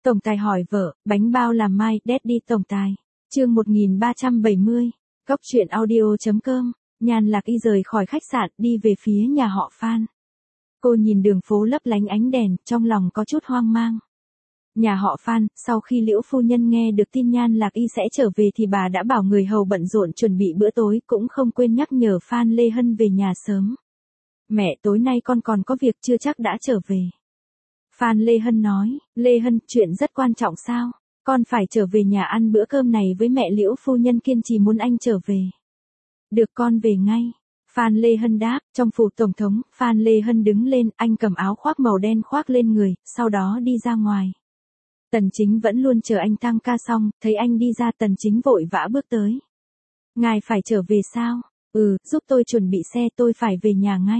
Tổng tài hỏi vợ, bánh bao làm mai, Daddy tổng tài. Chương 1370. Góc truyện audio.com. Nhan Lạc Y rời khỏi khách sạn, đi về phía nhà họ Phan. Cô nhìn đường phố lấp lánh ánh đèn, trong lòng có chút hoang mang. Nhà họ Phan, sau khi Liễu phu nhân nghe được tin Nhan Lạc Y sẽ trở về thì bà đã bảo người hầu bận rộn chuẩn bị bữa tối, cũng không quên nhắc nhở Phan Lê Hân về nhà sớm. Mẹ, tối nay con còn có việc, chưa chắc đã trở về. Phan Lê Hân nói, Lê Hân, chuyện rất quan trọng sao? Con phải trở về nhà ăn bữa cơm này với mẹ. Liễu phu nhân kiên trì muốn anh trở về. Được, con về ngay. Phan Lê Hân đáp. Trong phủ tổng thống, Phan Lê Hân đứng lên, anh cầm áo khoác màu đen khoác lên người, sau đó đi ra ngoài. Tần Chính vẫn luôn chờ anh tăng ca xong, thấy anh đi ra Tần Chính vội vã bước tới. Ngài phải trở về sao? Giúp tôi chuẩn bị xe, tôi phải về nhà ngay.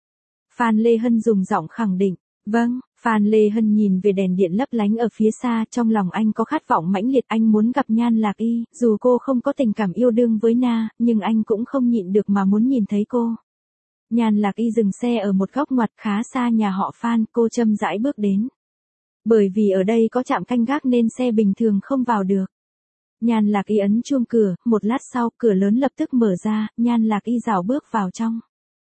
Phan Lê Hân dùng giọng khẳng định. Vâng. Phan Lê Hân nhìn về đèn điện lấp lánh ở phía xa, trong lòng anh có khát vọng mãnh liệt, anh muốn gặp Nhan Lạc Y, dù cô không có tình cảm yêu đương với Na, nhưng anh cũng không nhịn được mà muốn nhìn thấy cô. Nhan Lạc Y dừng xe ở một góc ngoặt khá xa nhà họ Phan, cô chậm rãi bước đến. Bởi vì ở đây có trạm canh gác nên xe bình thường không vào được. Nhan Lạc Y ấn chuông cửa, một lát sau, cửa lớn lập tức mở ra, Nhan Lạc Y rảo bước vào trong.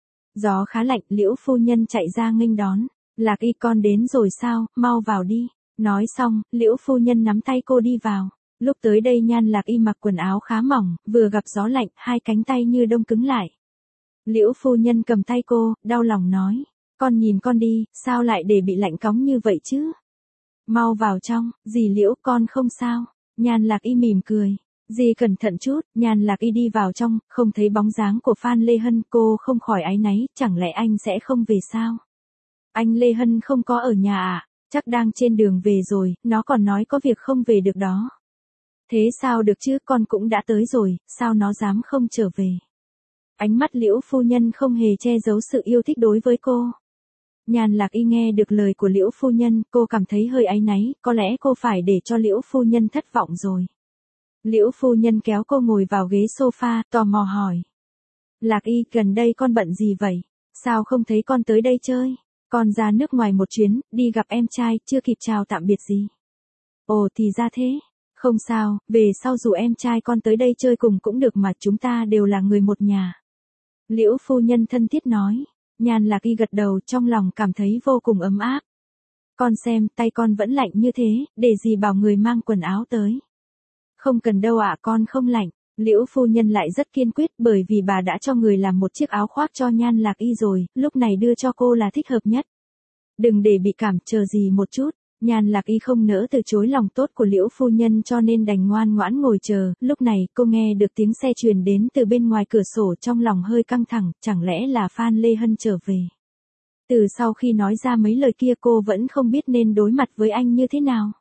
Gió khá lạnh, Liễu phu nhân chạy ra nghênh đón. Lạc Y, con đến rồi sao, mau vào đi. Nói xong, Liễu phu nhân nắm tay cô đi vào. Lúc tới đây Nhan Lạc Y mặc quần áo khá mỏng, vừa gặp gió lạnh, hai cánh tay như đông cứng lại. Liễu phu nhân cầm tay cô, đau lòng nói. Con nhìn con đi, sao lại để bị lạnh cóng như vậy chứ? Mau vào trong, dì Liễu, con không sao. Nhan Lạc Y mỉm cười. Dì cẩn thận chút. Nhan Lạc Y đi vào trong, không thấy bóng dáng của Phan Lê Hân, cô không khỏi áy náy, chẳng lẽ anh sẽ không về sao? Anh Lê Hân không có ở nhà à? Chắc đang trên đường về rồi, nó còn nói có việc không về được đó. Thế sao được chứ, con cũng đã tới rồi, sao nó dám không trở về? Ánh mắt Liễu phu nhân không hề che giấu sự yêu thích đối với cô. Nhan Lạc Y nghe được lời của Liễu phu nhân, cô cảm thấy hơi áy náy, có lẽ cô phải để cho Liễu phu nhân thất vọng rồi. Liễu phu nhân kéo cô ngồi vào ghế sofa, tò mò hỏi. Lạc Y, gần đây con bận gì vậy? Sao không thấy con tới đây chơi? Con ra nước ngoài một chuyến, đi gặp em trai, chưa kịp chào tạm biệt gì. Ồ, thì ra thế. Không sao, về sau dù em trai con tới đây chơi cùng cũng được mà, chúng ta đều là người một nhà. Liễu phu nhân thân thiết nói. Nhan Lạc Y gật đầu, trong lòng cảm thấy vô cùng ấm áp. Con xem, tay con vẫn lạnh như thế, để gì bảo người mang quần áo tới. Không cần đâu ạ, con không lạnh. Liễu phu nhân lại rất kiên quyết, bởi vì bà đã cho người làm một chiếc áo khoác cho Nhan Lạc Y rồi, lúc này đưa cho cô là thích hợp nhất. Đừng để bị cảm, chờ gì một chút. Nhan Lạc Y không nỡ từ chối lòng tốt của Liễu phu nhân cho nên đành ngoan ngoãn ngồi chờ. Lúc này cô nghe được tiếng xe truyền đến từ bên ngoài cửa sổ, trong lòng hơi căng thẳng, chẳng lẽ là Phan Lê Hân trở về. Từ sau khi nói ra mấy lời kia cô vẫn không biết nên đối mặt với anh như thế nào.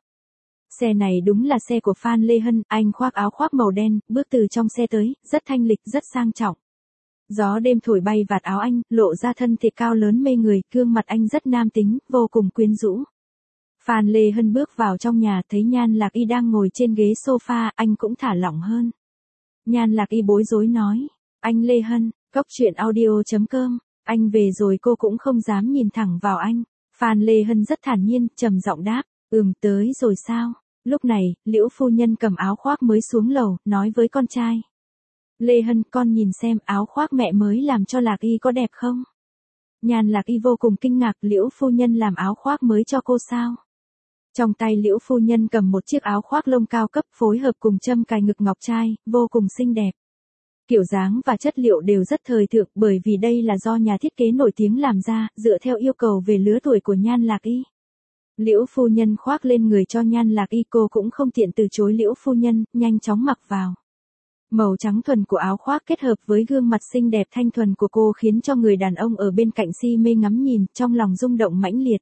Xe này đúng là xe của Phan Lê Hân, anh khoác áo khoác màu đen, bước từ trong xe tới, rất thanh lịch, rất sang trọng. Gió đêm thổi bay vạt áo anh, lộ ra thân thể cao lớn mê người, gương mặt anh rất nam tính, vô cùng quyến rũ. Phan Lê Hân bước vào trong nhà, thấy Nhan Lạc Y đang ngồi trên ghế sofa, anh cũng thả lỏng hơn. Nhan Lạc Y bối rối nói, anh Lê Hân, góc truyện audio.com, anh về rồi. Cô cũng không dám nhìn thẳng vào anh. Phan Lê Hân rất thản nhiên, trầm giọng đáp, tới rồi sao? Lúc này, Liễu phu nhân cầm áo khoác mới xuống lầu, nói với con trai. Lê Hân, con nhìn xem áo khoác mẹ mới làm cho Lạc Y có đẹp không? Nhan Lạc Y vô cùng kinh ngạc, Liễu phu nhân làm áo khoác mới cho cô sao? Trong tay Liễu phu nhân cầm một chiếc áo khoác lông cao cấp phối hợp cùng châm cài ngực ngọc trai, vô cùng xinh đẹp. Kiểu dáng và chất liệu đều rất thời thượng, bởi vì đây là do nhà thiết kế nổi tiếng làm ra, dựa theo yêu cầu về lứa tuổi của Nhan Lạc Y. Liễu phu nhân khoác lên người cho Nhan Lạc Y, cô cũng không tiện từ chối Liễu phu nhân, nhanh chóng mặc vào. Màu trắng thuần của áo khoác kết hợp với gương mặt xinh đẹp thanh thuần của cô khiến cho người đàn ông ở bên cạnh si mê ngắm nhìn, trong lòng rung động mãnh liệt.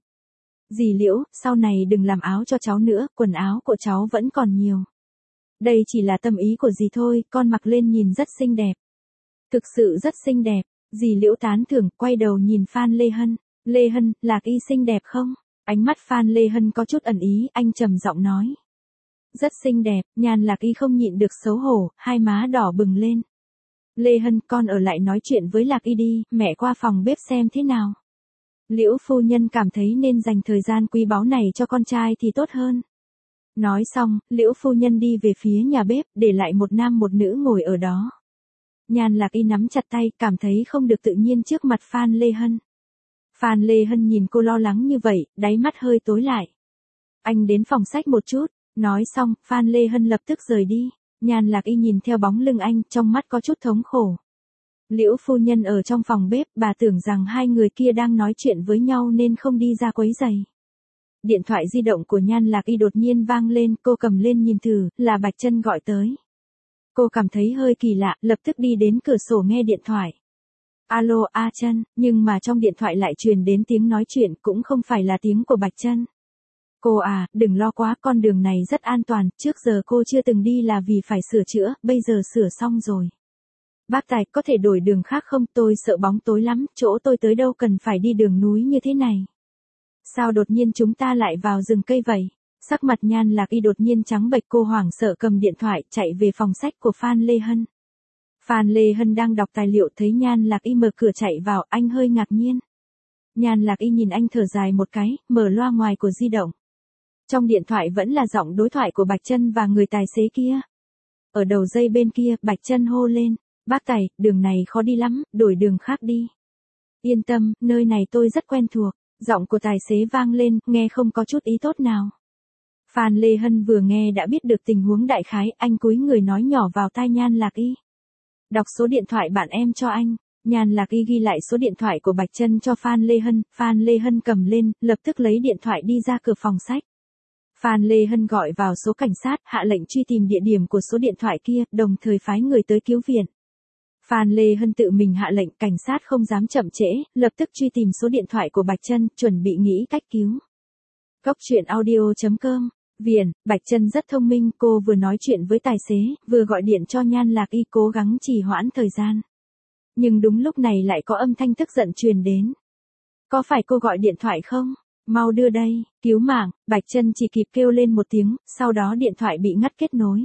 Dì Liễu, sau này đừng làm áo cho cháu nữa, quần áo của cháu vẫn còn nhiều. Đây chỉ là tâm ý của dì thôi, con mặc lên nhìn rất xinh đẹp. Thực sự rất xinh đẹp. Dì Liễu tán thưởng, quay đầu nhìn Phan Lê Hân. Lê Hân, Lạc Y xinh đẹp không? Ánh mắt Phan Lê Hân có chút ẩn ý, anh trầm giọng nói. Rất xinh đẹp. Nhan Lạc Y không nhịn được xấu hổ, hai má đỏ bừng lên. Lê Hân, con ở lại nói chuyện với Lạc Y đi, mẹ qua phòng bếp xem thế nào. Liễu phu nhân cảm thấy nên dành thời gian quý báu này cho con trai thì tốt hơn. Nói xong, Liễu phu nhân đi về phía nhà bếp, để lại một nam một nữ ngồi ở đó. Nhan Lạc Y nắm chặt tay, cảm thấy không được tự nhiên trước mặt Phan Lê Hân. Phan Lê Hân nhìn cô lo lắng như vậy, đáy mắt hơi tối lại. Anh đến phòng sách một chút, nói xong, Phan Lê Hân lập tức rời đi. Nhan Lạc Y nhìn theo bóng lưng anh, trong mắt có chút thống khổ. Liễu phu nhân ở trong phòng bếp, bà tưởng rằng hai người kia đang nói chuyện với nhau nên không đi ra quấy rầy. Điện thoại di động của Nhan Lạc Y đột nhiên vang lên, cô cầm lên nhìn thử, là Bạch Chân gọi tới. Cô cảm thấy hơi kỳ lạ, lập tức đi đến cửa sổ nghe điện thoại. Alo, A Chân, nhưng mà trong điện thoại lại truyền đến tiếng nói chuyện, cũng không phải là tiếng của Bạch Chân. Cô à, đừng lo quá, con đường này rất an toàn, trước giờ cô chưa từng đi là vì phải sửa chữa, bây giờ sửa xong rồi. Bác Tài, có thể đổi đường khác không, tôi sợ bóng tối lắm, chỗ tôi tới đâu cần phải đi đường núi như thế này. Sao đột nhiên chúng ta lại vào rừng cây vậy? Sắc mặt Nhan Lạc Y đột nhiên trắng bệch, cô hoảng sợ cầm điện thoại chạy về phòng sách của Phan Lê Hân. Phan Lê Hân đang đọc tài liệu thấy Nhan Lạc Y mở cửa chạy vào, anh hơi ngạc nhiên. Nhan Lạc Y nhìn anh thở dài một cái, mở loa ngoài của di động. Trong điện thoại vẫn là giọng đối thoại của Bạch Chân và người tài xế kia. Ở đầu dây bên kia, Bạch Chân hô lên, bác Tài, đường này khó đi lắm, đổi đường khác đi. Yên tâm, nơi này tôi rất quen thuộc. Giọng của tài xế vang lên, nghe không có chút ý tốt nào. Phan Lê Hân vừa nghe đã biết được tình huống đại khái, anh cúi người nói nhỏ vào tai Nhan Lạc Y. Đọc số điện thoại bạn em cho anh. Nhan Lạc Y ghi lại số điện thoại của Bạch Chân cho Phan Lê Hân, Phan Lê Hân cầm lên, lập tức lấy điện thoại đi ra cửa phòng sách. Phan Lê Hân gọi vào số cảnh sát, hạ lệnh truy tìm địa điểm của số điện thoại kia, đồng thời phái người tới cứu viện. Phan Lê Hân tự mình hạ lệnh, cảnh sát không dám chậm trễ, lập tức truy tìm số điện thoại của Bạch Chân, chuẩn bị nghĩ cách cứu. Góc truyện audio.com. Viền, Bạch Chân rất thông minh, cô vừa nói chuyện với tài xế, vừa gọi điện cho Nhan Lạc Y cố gắng trì hoãn thời gian. Nhưng đúng lúc này lại có âm thanh tức giận truyền đến. Có phải cô gọi điện thoại không? Mau đưa đây, cứu mạng, Bạch Chân chỉ kịp kêu lên một tiếng, sau đó điện thoại bị ngắt kết nối.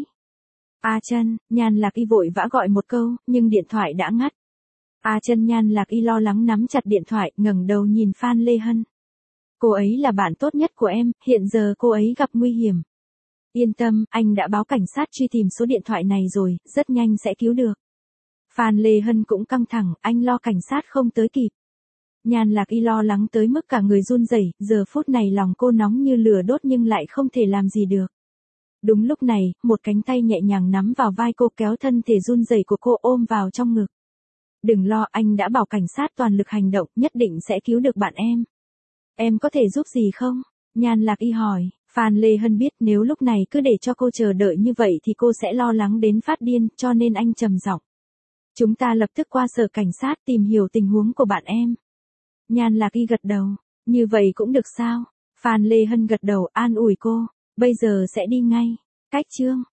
A Chân, Nhan Lạc Y vội vã gọi một câu, nhưng điện thoại đã ngắt. A Chân, Nhan Lạc Y lo lắng nắm chặt điện thoại, ngẩng đầu nhìn Phan Lê Hân. Cô ấy là bạn tốt nhất của em, hiện giờ cô ấy gặp nguy hiểm. Yên tâm, anh đã báo cảnh sát truy tìm số điện thoại này rồi, rất nhanh sẽ cứu được. Phan Lê Hân cũng căng thẳng, anh lo cảnh sát không tới kịp. Nhan Lạc Y lo lắng tới mức cả người run rẩy, giờ phút này lòng cô nóng như lửa đốt nhưng lại không thể làm gì được. Đúng lúc này, một cánh tay nhẹ nhàng nắm vào vai cô, kéo thân thể run rẩy của cô ôm vào trong ngực. Đừng lo, anh đã bảo cảnh sát toàn lực hành động, nhất định sẽ cứu được bạn em. Em có thể giúp gì không? Nhan Lạc Y hỏi. Phan Lê Hân biết nếu lúc này cứ để cho cô chờ đợi như vậy thì cô sẽ lo lắng đến phát điên, cho nên anh trầm giọng. Chúng ta lập tức qua sở cảnh sát tìm hiểu tình huống của bạn em. Nhan Lạc Y gật đầu. Như vậy cũng được sao? Phan Lê Hân gật đầu an ủi cô. Bây giờ sẽ đi ngay. Cách chương.